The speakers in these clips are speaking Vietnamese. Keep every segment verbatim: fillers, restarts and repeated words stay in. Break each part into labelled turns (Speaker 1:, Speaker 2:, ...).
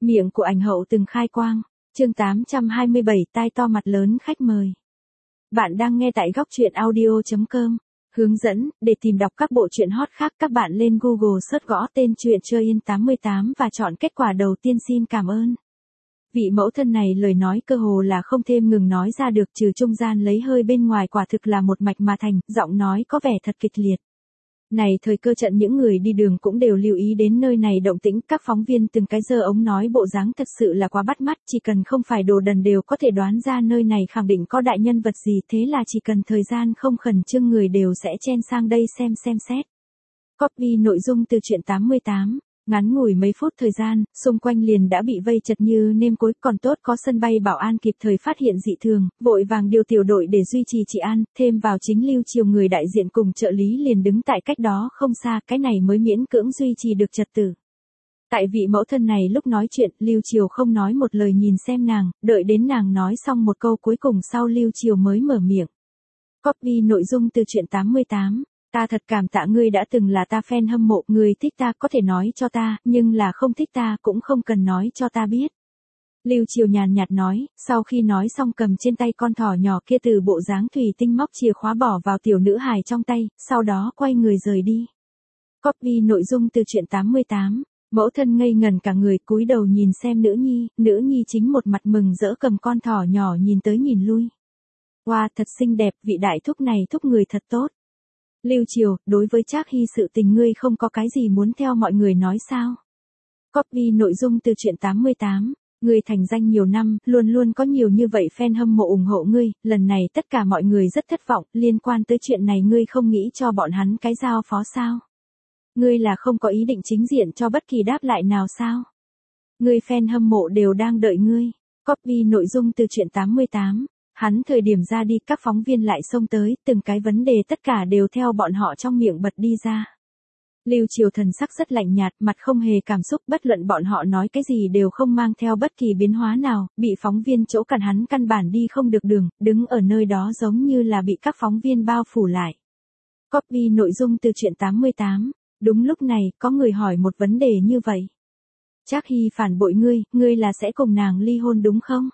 Speaker 1: Miệng của ảnh hậu từng khai quang. Chương tám trăm hai mươi bảy tai to mặt lớn khách mời. Bạn đang nghe tại góc truyện audio chấm com. Hướng dẫn, để tìm đọc các bộ truyện hot khác các bạn lên Google search gõ tên truyện Chơi In tám mươi tám và chọn kết quả đầu tiên. Xin cảm ơn. Vị mẫu thân này lời nói cơ hồ là không thêm ngừng nói ra được, trừ trung gian lấy hơi bên ngoài quả thực là một mạch mà thành, giọng nói có vẻ thật kịch liệt. Này thời cơ trận những người đi đường cũng đều lưu ý đến nơi này động tĩnh, các phóng viên từng cái giơ ống nói bộ dáng thật sự là quá bắt mắt, chỉ cần không phải đồ đần đều có thể đoán ra nơi này khẳng định có đại nhân vật gì, thế là chỉ cần thời gian không khẩn trương người đều sẽ chen sang đây xem xem xét. Copy nội dung từ truyện tám mươi tám. Ngắn ngủi mấy phút thời gian, xung quanh liền đã bị vây chật như nêm cối, còn tốt có sân bay bảo an kịp thời phát hiện dị thường, vội vàng điều tiểu đội để duy trì trị an, thêm vào chính Lưu Triều người đại diện cùng trợ lý liền đứng tại cách đó không xa, cái này mới miễn cưỡng duy trì được trật tự. Tại vị mẫu thân này lúc nói chuyện, Lưu Triều không nói một lời nhìn xem nàng, đợi đến nàng nói xong một câu cuối cùng sau Lưu Triều mới mở miệng. Copy nội dung từ truyện tám mươi tám. Ta thật cảm tạ ngươi đã từng là ta fan hâm mộ, người thích ta có thể nói cho ta, nhưng là không thích ta cũng không cần nói cho ta biết. Lưu Triều nhàn nhạt nói, sau khi nói xong cầm trên tay con thỏ nhỏ kia từ bộ dáng thủy tinh móc chìa khóa bỏ vào tiểu nữ hài trong tay, sau đó quay người rời đi. Copy nội dung từ truyện tám mươi tám. Mẫu thân ngây ngần cả người cúi đầu nhìn xem nữ nhi, nữ nhi chính một mặt mừng rỡ cầm con thỏ nhỏ nhìn tới nhìn lui. Wow, thật xinh đẹp, vị đại thúc này thúc người thật tốt. Lưu Triều, đối với Trác Hy sự tình ngươi không có cái gì muốn theo mọi người nói sao? Copy nội dung từ truyện tám mươi tám. Ngươi thành danh nhiều năm, luôn luôn có nhiều như vậy fan hâm mộ ủng hộ ngươi, lần này tất cả mọi người rất thất vọng, liên quan tới chuyện này ngươi không nghĩ cho bọn hắn cái giao phó sao? Ngươi là không có ý định chính diện cho bất kỳ đáp lại nào sao? Ngươi fan hâm mộ đều đang đợi ngươi. Copy nội dung từ truyện tám mươi tám. Hắn thời điểm ra đi, các phóng viên lại xông tới, từng cái vấn đề tất cả đều theo bọn họ trong miệng bật đi ra. Lưu Triều thần sắc rất lạnh nhạt, mặt không hề cảm xúc, bất luận bọn họ nói cái gì đều không mang theo bất kỳ biến hóa nào, bị phóng viên chỗ cản hắn căn bản đi không được đường, đứng ở nơi đó giống như là bị các phóng viên bao phủ lại. Copy nội dung từ truyện tám mươi tám. Đúng lúc này, có người hỏi một vấn đề như vậy. Trác Hy phản bội ngươi, ngươi là sẽ cùng nàng ly hôn đúng không?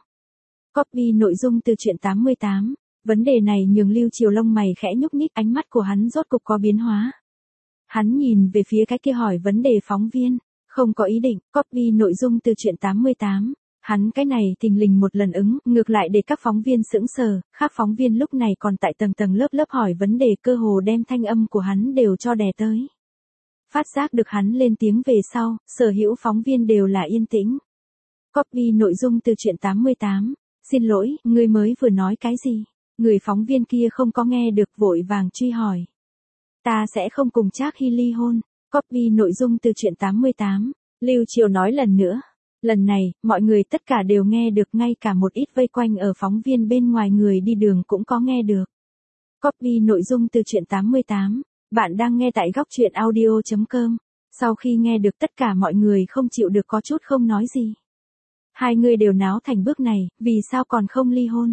Speaker 1: Copy nội dung từ truyện tám mươi tám. Vấn đề này nhường Lưu Triều lông mày khẽ nhúc nhích, ánh mắt của hắn rốt cục có biến hóa. Hắn nhìn về phía cái kia hỏi vấn đề phóng viên, không có ý định. Copy nội dung từ truyện tám mươi tám. Hắn cái này thình lình một lần ứng, ngược lại để các phóng viên sững sờ, khác phóng viên lúc này còn tại tầng tầng lớp lớp hỏi vấn đề, cơ hồ đem thanh âm của hắn đều cho đè tới. Phát giác được hắn lên tiếng về sau, sở hữu phóng viên đều là yên tĩnh. Copy nội dung từ truyện tám mươi tám. Xin lỗi, ngươi mới vừa nói cái gì? Người phóng viên kia không có nghe được, vội vàng truy hỏi. Ta sẽ không cùng Trác Hy ly hôn. Copy nội dung từ truyện tám mươi tám. Lưu Triều nói lần nữa. Lần này, mọi người tất cả đều nghe được, ngay cả một ít vây quanh ở phóng viên bên ngoài người đi đường cũng có nghe được. Copy nội dung từ truyện tám mươi tám. Bạn đang nghe tại góc truyện audio chấm com. Sau khi nghe được tất cả mọi người không chịu được có chút không nói gì. Hai người đều náo thành bước này, vì sao còn không ly hôn?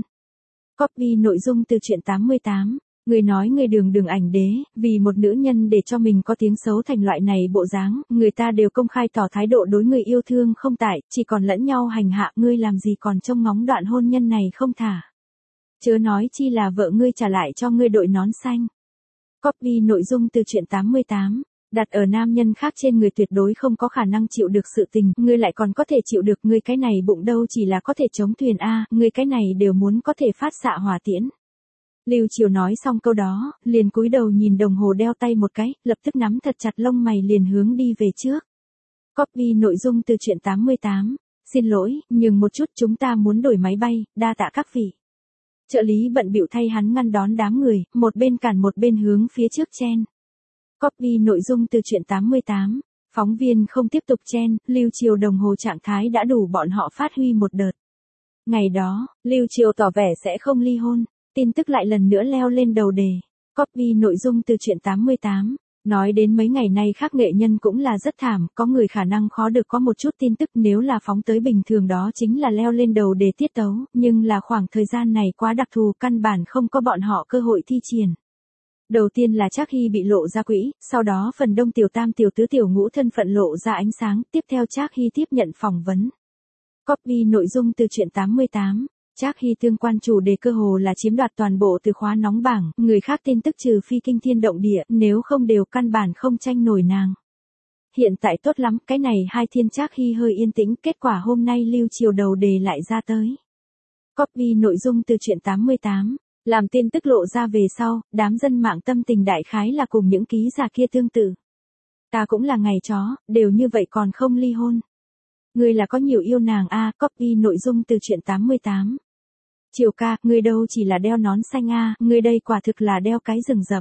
Speaker 1: Copy nội dung từ truyện tám mươi tám. Người nói người đường đường ảnh đế, vì một nữ nhân để cho mình có tiếng xấu thành loại này bộ dáng, người ta đều công khai tỏ thái độ đối người yêu thương không tải, chỉ còn lẫn nhau hành hạ, ngươi làm gì còn trông ngóng đoạn hôn nhân này không thả. Chớ nói chi là vợ ngươi trả lại cho ngươi đội nón xanh. Copy nội dung từ truyện tám mươi tám. Đặt ở nam nhân khác trên người tuyệt đối không có khả năng chịu được sự tình, ngươi lại còn có thể chịu được, ngươi cái này bụng đâu chỉ là có thể chống thuyền a, ngươi cái này đều muốn có thể phát xạ hỏa tiễn. Lưu Triều nói xong câu đó, liền cúi đầu nhìn đồng hồ đeo tay một cái, lập tức nắm thật chặt lông mày liền hướng đi về trước. Copy nội dung từ truyện tám mươi tám. Xin lỗi, nhường một chút, chúng ta muốn đổi máy bay, đa tạ các vị. Trợ lý bận bịu thay hắn ngăn đón đám người, một bên cản một bên hướng phía trước chen. Copy nội dung từ truyện tám mươi tám. Phóng viên không tiếp tục chen, Lưu Triều đồng hồ trạng thái đã đủ bọn họ phát huy một đợt. Ngày đó, Lưu Triều tỏ vẻ sẽ không ly hôn, tin tức lại lần nữa leo lên đầu đề. Copy nội dung từ truyện tám mươi tám. Nói đến mấy ngày nay khác nghệ nhân cũng là rất thảm, có người khả năng khó được có một chút tin tức, nếu là phóng tới bình thường đó chính là leo lên đầu đề tiết tấu, nhưng là khoảng thời gian này quá đặc thù, căn bản không có bọn họ cơ hội thi triển. Đầu tiên là Trác Hy bị lộ ra quỹ, sau đó phần đông tiểu tam tiểu tứ tiểu ngũ thân phận lộ ra ánh sáng, tiếp theo Trác Hy tiếp nhận phỏng vấn. Copy nội dung từ truyện tám mươi tám. Trác Hy tương quan chủ đề cơ hồ là chiếm đoạt toàn bộ từ khóa nóng bảng, người khác tin tức trừ phi kinh thiên động địa, nếu không đều căn bản không tranh nổi nàng. Hiện tại tốt lắm, cái này hai thiên Trác Hy hơi yên tĩnh, kết quả hôm nay Lưu Triều đầu đề lại ra tới. Copy nội dung từ truyện tám mươi tám. Làm tin tức lộ ra về sau, đám dân mạng tâm tình đại khái là cùng những ký giả kia tương tự. Ta cũng là ngày chó, đều như vậy còn không ly hôn. Ngươi là có nhiều yêu nàng a, à, copy nội dung từ truyện tám mươi tám. Triều ca, ngươi đâu chỉ là đeo nón xanh a, à, ngươi đây quả thực là đeo cái rừng rậm.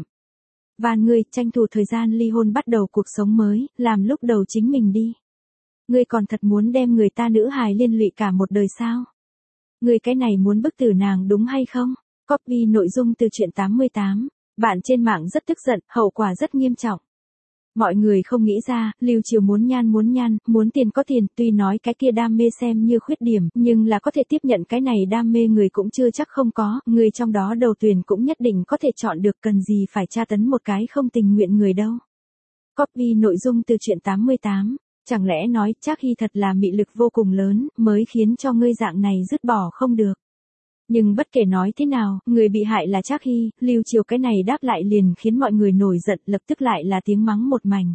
Speaker 1: Và ngươi, tranh thủ thời gian ly hôn bắt đầu cuộc sống mới, làm lúc đầu chính mình đi. Ngươi còn thật muốn đem người ta nữ hài liên lụy cả một đời sao? Ngươi cái này muốn bức tử nàng đúng hay không? Copy nội dung từ truyện tám mươi tám. Bạn trên mạng rất tức giận, hậu quả rất nghiêm trọng. Mọi người không nghĩ ra, Lưu Triều muốn nhan muốn nhan, muốn tiền có tiền, tuy nói cái kia đam mê xem như khuyết điểm, nhưng là có thể tiếp nhận cái này đam mê người cũng chưa chắc không có, người trong đó đầu tuyển cũng nhất định có thể chọn được, cần gì phải tra tấn một cái không tình nguyện người đâu. Copy nội dung từ truyện tám mươi tám. Chẳng lẽ nói Trác Hy thật là mị lực vô cùng lớn, mới khiến cho ngươi dạng này dứt bỏ không được. Nhưng bất kể nói thế nào, người bị hại là Trác Hy, Lưu Triều cái này đáp lại liền khiến mọi người nổi giận, lập tức lại là tiếng mắng một mảnh.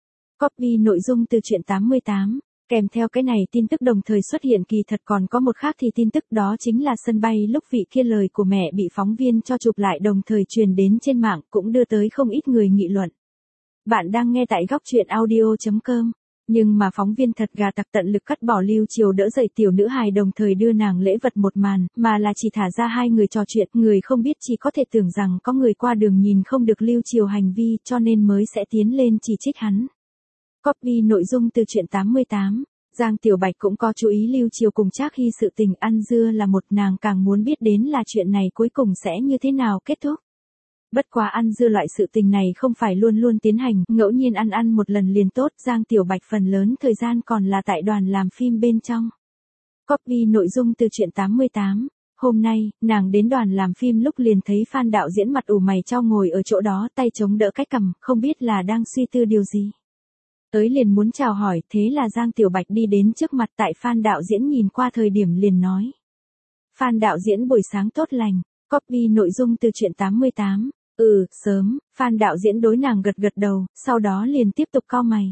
Speaker 1: Copy nội dung từ truyện tám mươi tám. Kèm theo cái này tin tức đồng thời xuất hiện kỳ thật còn có một khác thì tin tức, đó chính là sân bay lúc vị kia lời của mẹ bị phóng viên cho chụp lại đồng thời truyền đến trên mạng, cũng đưa tới không ít người nghị luận. Bạn đang nghe tại góc truyện audio chấm com. Nhưng mà phóng viên thật gà tặc tận lực cắt bỏ Lưu Triều đỡ dậy tiểu nữ hài đồng thời đưa nàng lễ vật một màn, mà là chỉ thả ra hai người trò chuyện, người không biết chỉ có thể tưởng rằng có người qua đường nhìn không được Lưu Triều hành vi cho nên mới sẽ tiến lên chỉ trích hắn. Copy nội dung từ truyện tám mươi tám. Giang Tiểu Bạch cũng có chú ý Lưu Triều cùng Trác Hy sự tình ăn dưa là một, nàng càng muốn biết đến là chuyện này cuối cùng sẽ như thế nào kết thúc. Bất quá ăn dưa loại sự tình này không phải luôn luôn tiến hành, ngẫu nhiên ăn ăn một lần liền tốt, Giang Tiểu Bạch phần lớn thời gian còn là tại đoàn làm phim bên trong. Copy nội dung từ truyện tám mươi tám. Hôm nay, nàng đến đoàn làm phim lúc liền thấy Phan đạo diễn mặt ủ mày chau ngồi ở chỗ đó, tay chống đỡ cái cằm, không biết là đang suy tư điều gì. Tới liền muốn chào hỏi, thế là Giang Tiểu Bạch đi đến trước mặt, tại Phan đạo diễn nhìn qua thời điểm liền nói. Phan đạo diễn buổi sáng tốt lành. Copy nội dung từ truyện tám mươi tám. Ừ, sớm, Phan đạo diễn đối nàng gật gật đầu, sau đó liền tiếp tục cau mày.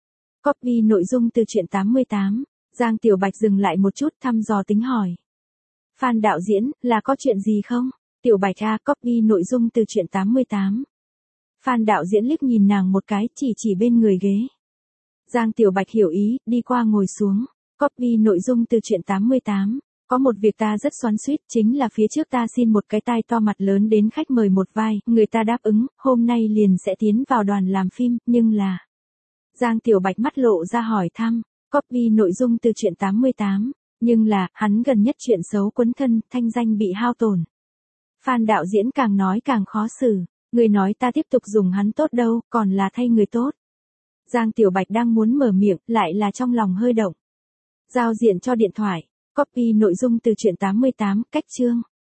Speaker 1: Copy nội dung từ truyện tám mươi tám. Giang Tiểu Bạch dừng lại một chút thăm dò tính hỏi. Phan đạo diễn, là có chuyện gì không? Tiểu Bạch a, copy nội dung từ truyện tám mươi tám. Phan đạo diễn liếc nhìn nàng một cái, chỉ chỉ bên người ghế. Giang Tiểu Bạch hiểu ý, đi qua ngồi xuống. Copy nội dung từ truyện tám mươi tám. Có một việc ta rất xoắn xuýt, chính là phía trước ta xin một cái tai to mặt lớn đến khách mời một vai, người ta đáp ứng, hôm nay liền sẽ tiến vào đoàn làm phim, nhưng là... Giang Tiểu Bạch mắt lộ ra hỏi thăm, copy nội dung từ truyện tám mươi tám, nhưng là, hắn gần nhất chuyện xấu quấn thân, thanh danh bị hao tổn. Phan đạo diễn càng nói càng khó xử, người nói ta tiếp tục dùng hắn tốt đâu, còn là thay người tốt. Giang Tiểu Bạch đang muốn mở miệng, lại là trong lòng hơi động. Giao diện cho điện thoại. Copy nội dung từ truyện tám mươi tám, cách chương.